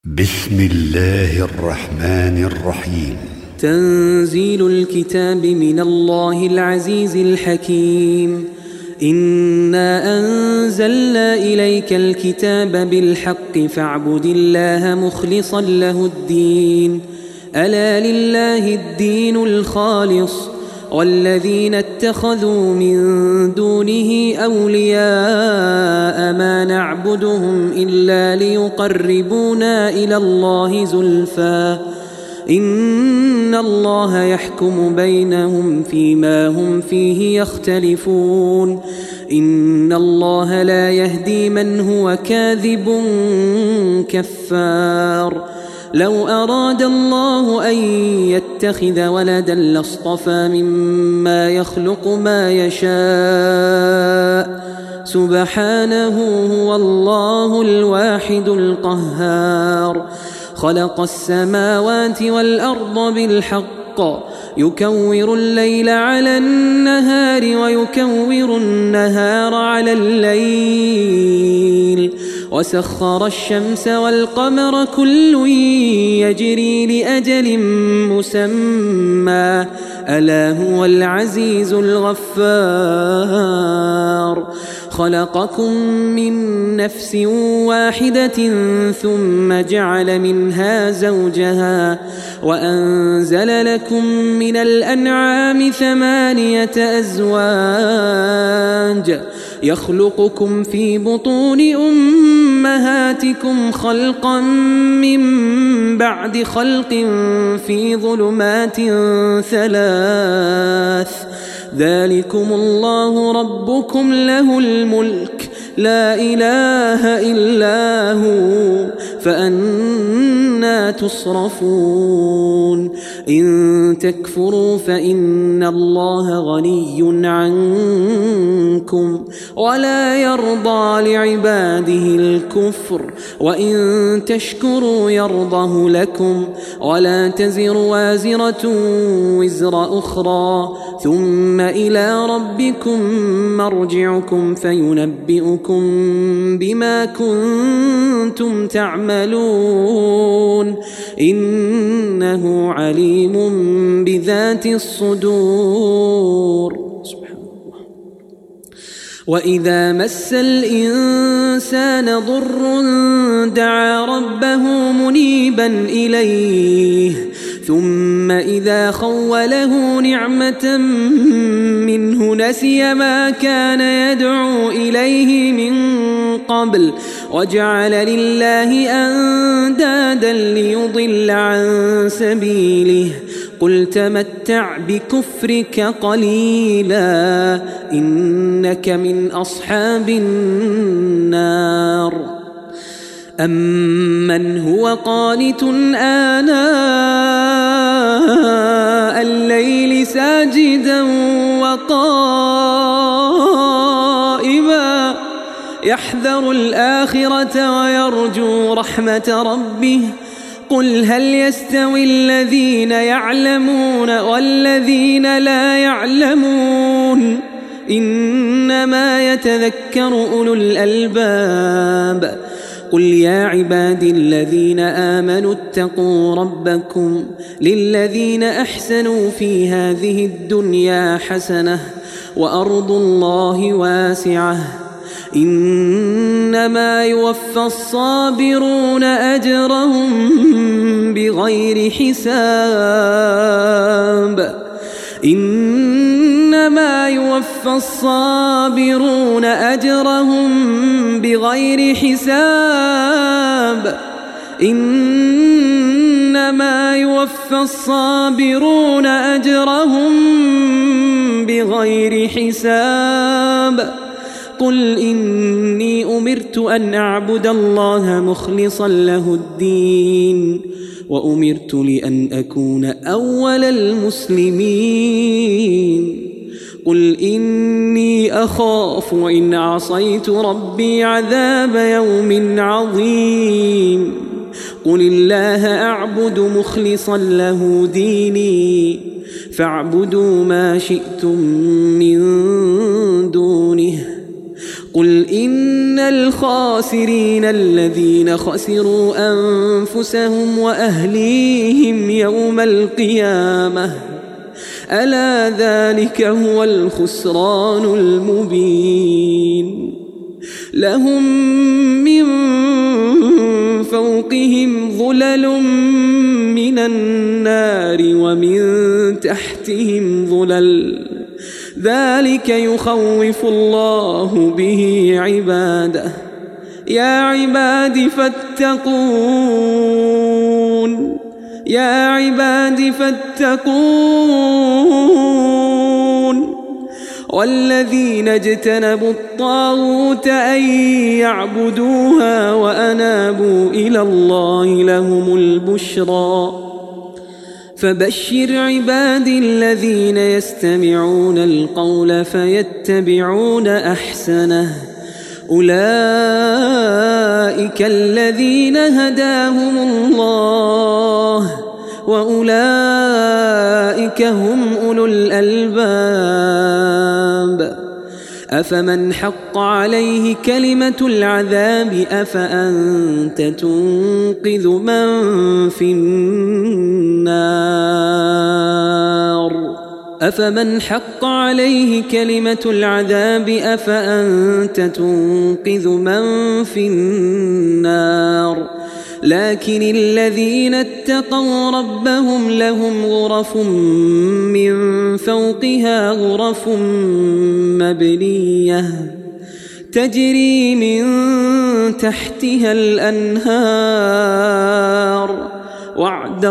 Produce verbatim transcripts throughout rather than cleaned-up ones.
بسم الله الرحمن الرحيم. تنزيل الكتاب من الله العزيز الحكيم. إنا أنزلنا إليك الكتاب بالحق فاعبد الله مخلصا له الدين. ألا لله الدين الخالص والذين اتخذوا من دونه أولياء ما نعبدهم إلا ليقربونا إلى الله زلفى إن الله يحكم بينهم فيما هم فيه يختلفون. إن الله لا يهدي من هو كاذب كفار. لو أراد الله أن يتخذ ولدا لاصطفى مما يخلق ما يشاء سبحانه هو الله الواحد القهار. خلق السماوات والأرض بالحق يكور الليل على النهار ويكور النهار على الليل وسخر الشمس والقمر كل يجري لأجل مسمى ألا هو العزيز الغفار. خلقكم من نفس واحدة ثم جعل منها زوجها وأنزل لكم من الأنعام ثمانية أزواج يخلقكم في بطون أمهاتكم خلقا من بعد خلق في ظلمات ثلاث ذلكم الله ربكم له الملك لا إله إلا هو فأنى تصرفون. إن تكفروا فإن الله غني عنكم ولا يرضى لعباده الكفر وإن تشكروا يرضه لكم ولا تزر وازرة وزر أخرى ثم إلى ربكم مرجعكم فينبئكم بما كنتم تعملون إنه عليم بذات الصدور. سبحان الله. وإذا مس الإنسان ضر دعا ربه منيبا إليه ثم إذا خوله نعمة منه نسي ما كان يدعو إليه من قبل وجعل لله أندادا ليضل عن سبيله. قل تمتع بكفرك قليلا إنك من أصحاب النار. أمن هو قانت آناء الليل ساجدا وقائما يحذر الآخرة ويرجو رحمة ربه. قل هل يستوي الذين يعلمون والذين لا يعلمون إنما يتذكر أولو الألباب. قل يا عبادي الذين آمنوا اتقوا ربكم للذين أحسنوا في هذه الدنيا حسنة وأرض الله واسعة إنما يوفى الصابرون أجرهم بغير حساب. إنما يوفى الصابرون أجرهم بغير حساب. إنما يوفى الصابرون أجرهم بغير حساب. قل إني أمرت أن أعبد الله مخلصا له الدين وأمرت لأن أكون أول المسلمين. قل إني أخاف إن عصيت ربي عذاب يوم عظيم. قل الله أعبد مخلصا له ديني فاعبدوا ما شئتم من دونه. قل إن الخاسرين الذين خسروا أنفسهم وأهليهم يوم القيامة ألا ذلك هو الخسران المبين لهم من فوقهم ظلل من النار ومن تحتهم ظلل ذلك يخوف الله به عباده يا عباد فاتقون يا عباد فاتقون والذين اجتنبوا الطاغوت أن يعبدوها وأنابوا إلى الله لهم البشرى فبشر عبادي الذين يستمعون القول فيتبعون أحسنه أولئك الذين هداهم الله وأولئك هم أولو الألباب أفمن حق عليه كلمة العذاب أفأنت تنقذ من في النار أفمن حق عليه كلمة العذاب أفأنت تنقذ من في النار لكن الذين اتقوا ربهم لهم غرف من فوقها غرف مبنية تجري من تحتها الأنهار وعد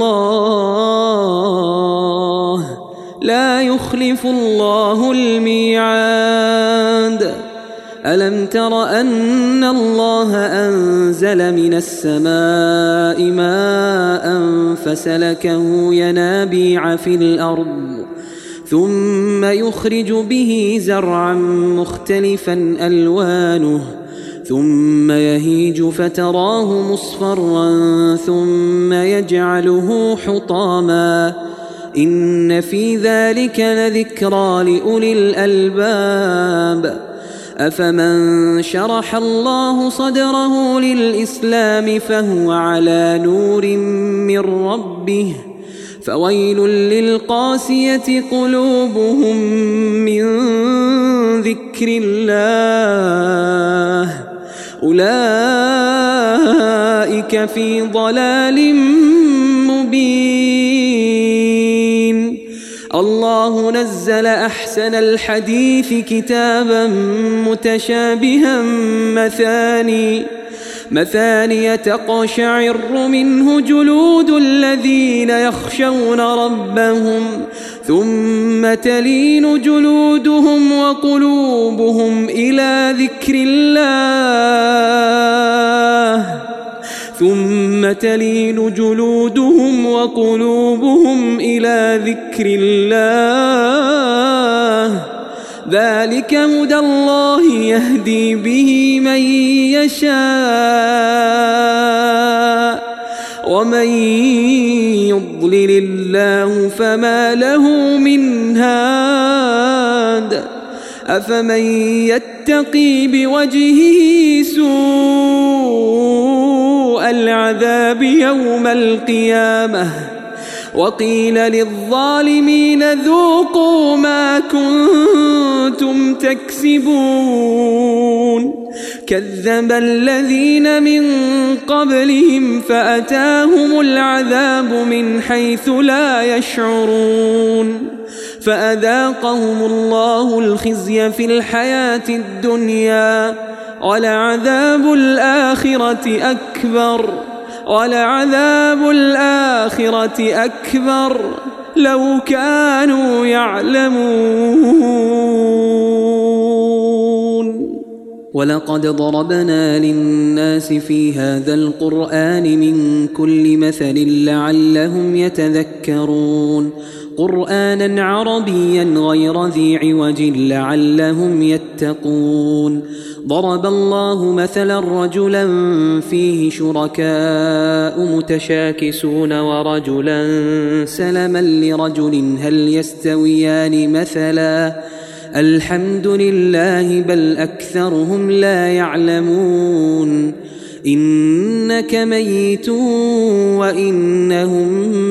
الله لا يخلف الله الميعاد ألم تر أن الله أنزل من السماء ماء فسلكه ينابيع في الأرض ثم يخرج به زرعا مختلفا ألوانه ثم يهيج فتراه مصفرا ثم يجعله حطاما إن في ذلك لذكرى لأولي الألباب أفمن شرح الله صدره للإسلام فهو على نور من ربه فويل للقاسية قلوبهم من ذكر الله أولئك في ضلال مبين الله نزل أحسن الحديث كتابا متشابها مثاني مثانية تقشعر منه جلود الذين يخشون ربهم ثم تلين جلودهم وقلوبهم إلى ذكر الله ثم تلين جلودهم وقلوبهم إلى ذكر الله ذلك هدى الله يهدي به من يشاء ومن يضلل الله فما له من هاد أفمن يتقي بوجهه سوء العذاب يوم القيامة وقيل للظالمين ذوقوا ما كنتم تكسبون كذب الذين من قبلهم فأتاهم العذاب من حيث لا يشعرون فأذاقهم الله الخزي في الحياة الدنيا ولعذاب الآخرة أكبر ولعذاب الآخرة أكبر لو كانوا يعلمون ولقد ضربنا للناس في هذا القرآن من كل مثل لعلهم يتذكرون قرآنا عربيا غير ذي عوج لعلهم يتقون ضرب الله مثلا رجلا فيه شركاء متشاكسون ورجلا سلما لرجل هل يستويان مثلا الحمد لله بل أكثرهم لا يعلمون إنك ميت وإنهم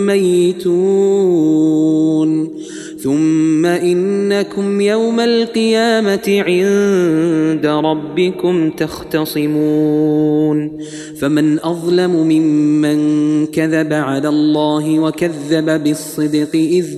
ميتون ثم إنكم يوم القيامة عند ربكم تختصمون فمن أظلم ممن كذب على الله وكذب بالصدق إذ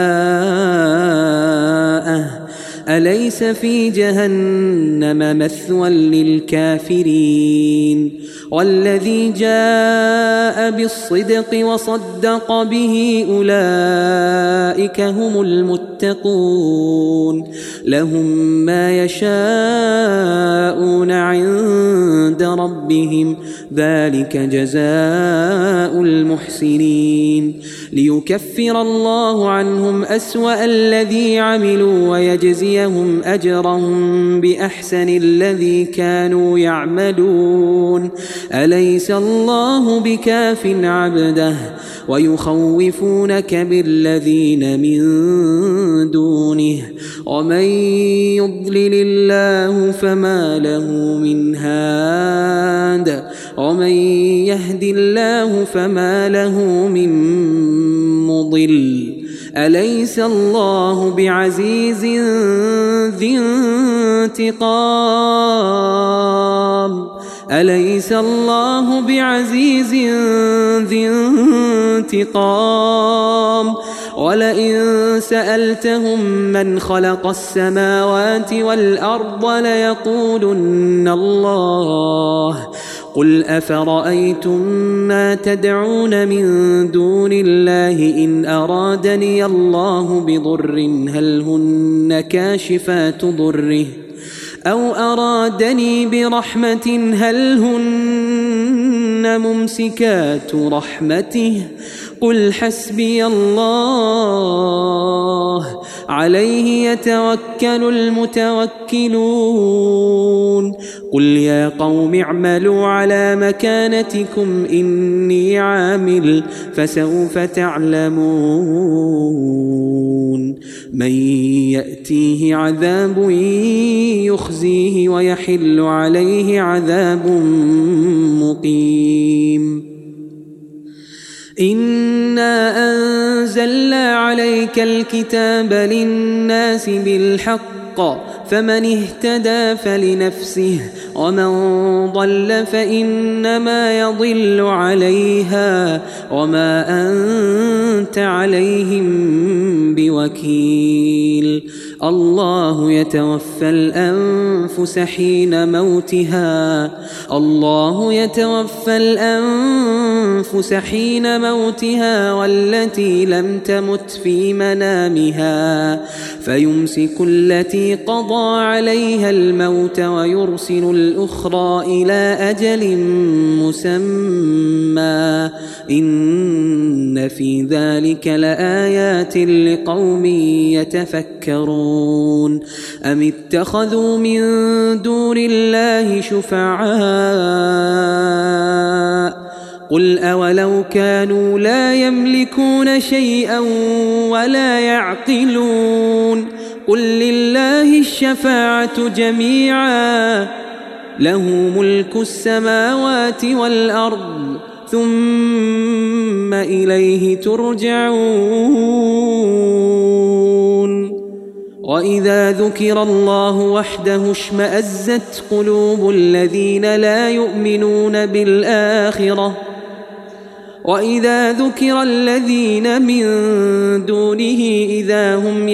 جاءه أليس في جهنم مثوى للكافرين والذي جاء بالصدق وصدق به أولئك هم المتقون لهم ما يشاءون عند ربهم ذلك جزاء المحسنين ليكفر الله عنهم أسوأ الذي عملوا ويجزيهم أجرهم بأحسن الذي كانوا يعملون أليس الله بكاف عبده ويخوفونك بالذين من دونه ومن يضلل الله فما له من هاد ومن يهد الله فما له من مضل أليس الله بعزيز ذي انتقام أليس الله بعزيز ذي انتقام ولئن سألتهم من خلق السماوات والأرض ليقولن الله قل أفرأيتم ما تدعون من دون الله إن أرادني الله بضر هل هن كاشفات ضره أو أرادني برحمة هل هن ممسكات رحمته قل حسبي الله عليه يتوكل المتوكلون قل يا قوم اعملوا على مكانتكم إني عامل فسوف تعلمون من يأتيه عذاب يخزيه ويحل عليه عذاب مقيم إنا أنزلنا عليك الكتاب للناس بالحق فمن اهتدى فلنفسه ومن ضل فإنما يضل عليها وما أنت عليهم بوكيل الله يتوفى الأنفس حين موتها الله يتوفى الأنفس حين موتها والتي لم تمت في منامها فيمسك التي قضى عليها الموت ويرسل الأخرى إلى أجل مسمى إن في ذلك لآيات لقوم يتفكرون أم اتخذوا من دون الله شفعاء قل أولو كانوا لا يملكون شيئا ولا يعقلون قل لله الشفاعة جميعا له ملك السماوات والأرض ثم إليه ترجعون وإذا ذكر الله وحده اشمأزت قلوب الذين لا يؤمنون بالآخرة وإذا ذكر الذين من دونه إذا هم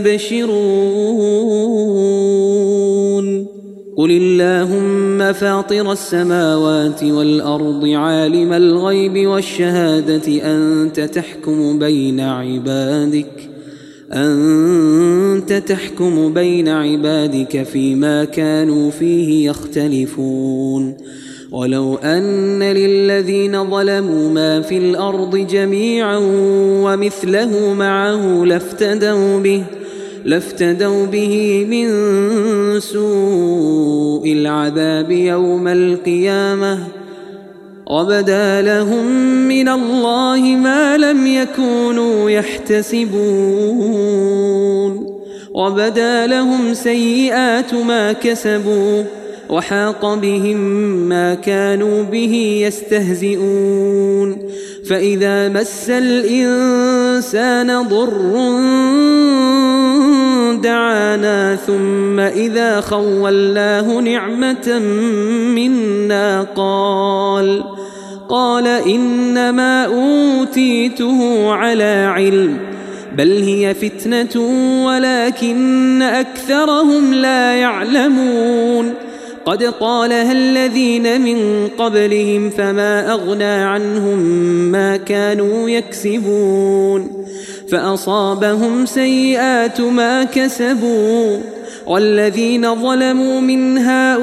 يستبشرون قل اللهم فاطر السماوات والأرض عالم الغيب والشهادة أنت تحكم بين عبادك أنت تحكم بين عبادك فيما كانوا فيه يختلفون ولو أن للذين ظلموا ما في الأرض جميعا ومثله معه لافتدوا به لافتدوا به من سوء العذاب يوم القيامة وبدا لهم من الله ما لم يكونوا يحتسبون وبدا لهم سيئات ما كسبوا وحاق بهم ما كانوا به يستهزئون فإذا مس الإنسان ضر دعانا ثم إذا خولناه نعمة منا قال قال إنما أوتيته على علم بل هي فتنة ولكن أكثرهم لا يعلمون قد قالها الذين من قبلهم فما أغنى عنهم ما كانوا يكسبون فأصابهم سيئات ما كسبوا والذين ظلموا من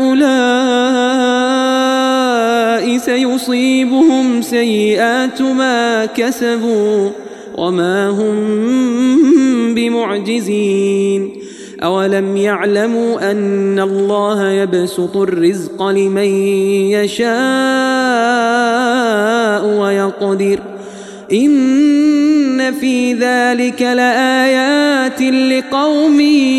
هؤلاء سيصيبهم سيئات ما كسبوا وما هم بمعجزين أولم يعلموا أن الله يبسط الرزق لمن يشاء ويقدر إن في ذلك لآيات لقوم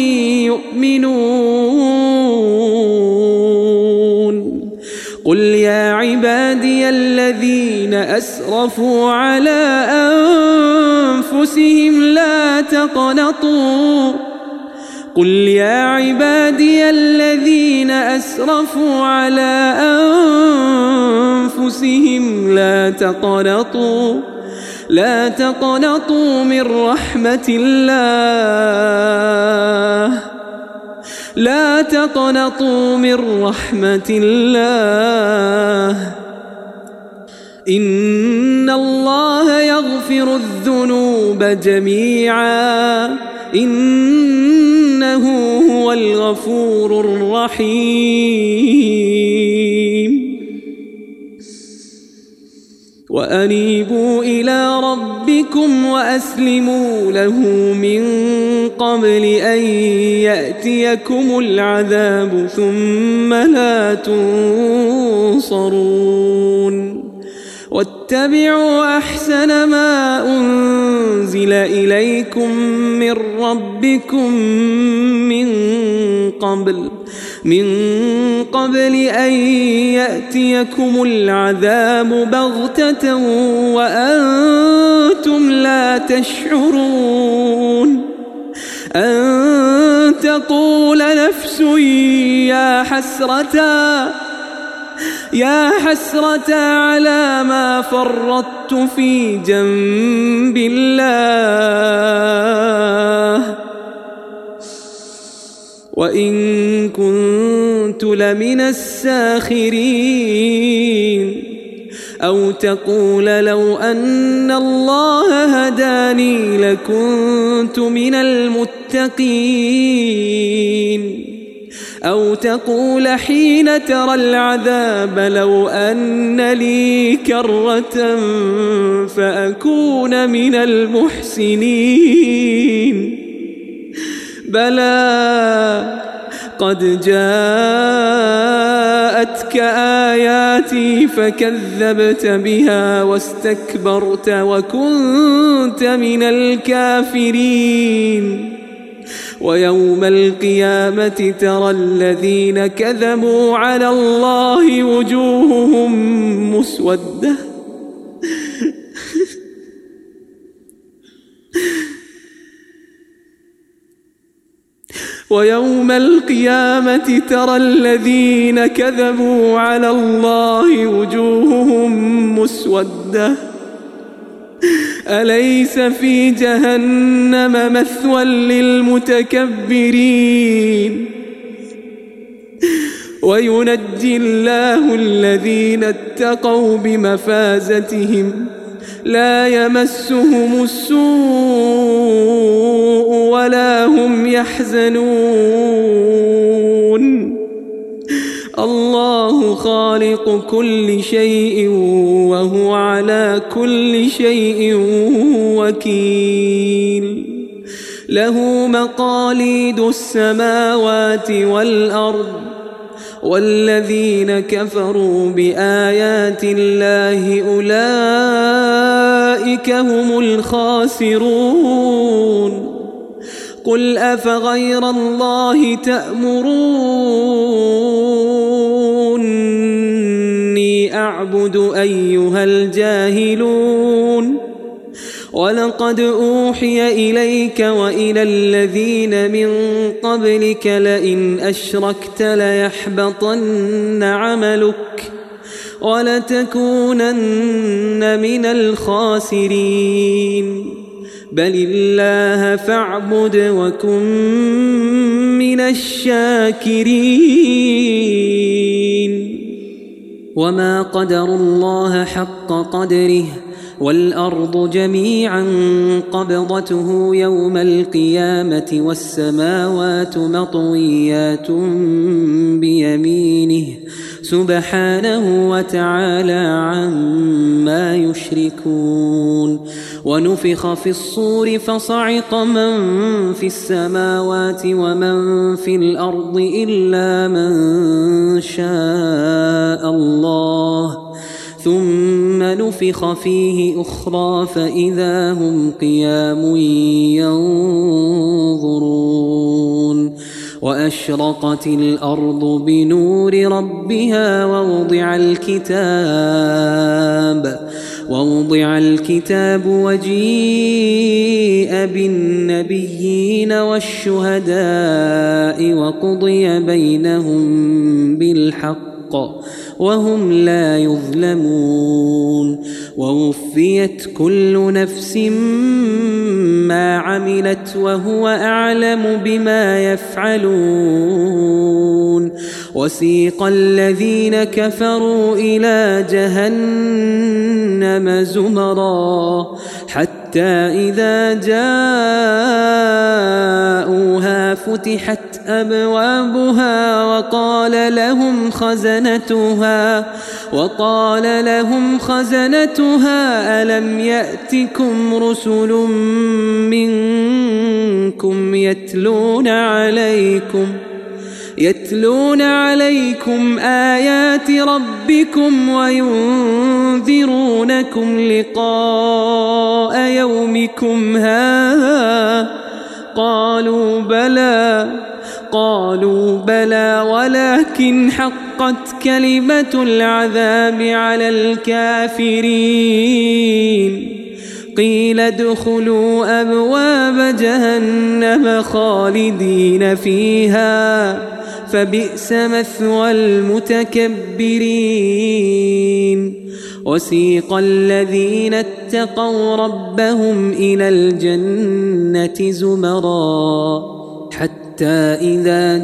يؤمنون قل يا عبادي الذين أسرفوا على أنفسهم لا تقنطوا قل يا عبادي الذين أسرفوا على أنفسهم لا تقنطوا لا تقنطوا من رحمة الله لا تقنطوا من رحمة الله إن الله يغفر الذنوب جميعا إنه هو الغفور الرحيم وأنيبوا إلى ربكم وأسلموا له من قبل أن يأتيكم العذاب ثم لا تنصرون واتبعوا أحسن ما أنزل إليكم من ربكم من قبل من قبل أن يأتيكم العذاب بغتة وأنتم لا تشعرون أن تقول نفس يا حسرتا يا حسرة على ما فرطت في جنب الله وإن كنت لمن الساخرين أو تقول لو أن الله هداني لكنت من المتقين أو تقول حين ترى العذاب لو أن لي كرة فأكون من المحسنين بلى قد جاءتك آياتي فكذبت بها واستكبرت وكنت من الكافرين ويوم القيامة ترى الذين كذبوا على الله وجوههم مسودة ويوم القيامة ترى الذين كذبوا على الله وجوههم مسودة أليس في جهنم مثوى للمتكبرين وينجي الله الذين اتقوا بمفازتهم لا يمسهم السوء ولا هم يحزنون الله خالق كل شيء وهو على كل شيء وكيل له مقاليد السماوات والأرض والذين كفروا بآيات الله أولئك هم الخاسرون قل أفغير الله تأمروني أعبد أيها الجاهلون ولقد أوحي إليك وإلى الذين من قبلك لئن أشركت ليحبطن عملك ولتكونن من الخاسرين بل الله فاعبد وكن من الشاكرين وما قدروا الله حق قدره والأرض جميعا قبضته يوم القيامة والسماوات مطويات بيمينه سبحانه وتعالى عما يشركون ونفخ في الصور فصعق من في السماوات ومن في الأرض إلا من شاء الله ثم نفخ فيه أخرى فإذا هم قيام ينظرون وأشرقت الأرض بنور ربها ووضع الكتاب ووضع الكتاب وجيء بالنبيين والشهداء وقضي بينهم بالحق وهم لا يظلمون ووفيت كل نفس ما عملت وهو أعلم بما يفعلون وسيق الذين كفروا إلى جهنم زمرا حتى إذا جاءوها فتحت أبوابها وقال لهم خزنتها وقال لهم خزنتها ألم يأتكم رسل منكم يتلون عليكم يتلون عليكم آيات ربكم وينذرونكم لقاء يومكم هذا قالوا بلى قالوا بلى ولكن حقت كلمة العذاب على الكافرين قيل ادخلوا أبواب جهنم خالدين فيها فبئس مثوى المتكبرين وسيق الذين اتقوا ربهم إلى الجنة زمرا حتى إذا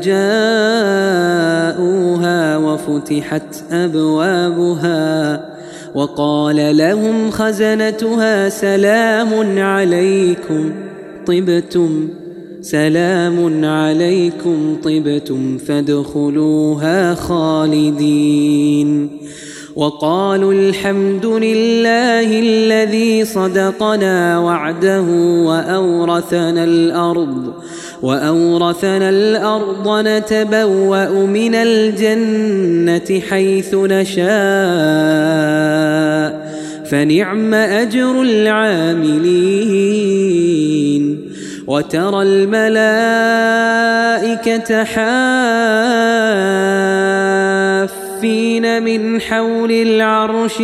جاءوها وفتحت أبوابها وقال لهم خزنتها سلام عليكم طبتم سلام عليكم طبتم فادخلوها خالدين وقالوا الحمد لله الذي صدقنا وعده وأورثنا الأرض وأورثنا الأرض نتبوأ من الجنة حيث نشاء فنعم أجر العاملين وترى الملائكة حافين من حول العرش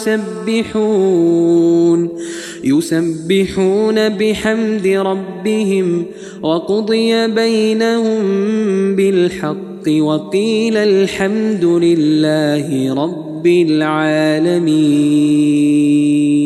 يسبحون يسبحون بحمد ربهم وقضي بينهم بالحق وقيل الحمد لله رب العالمين.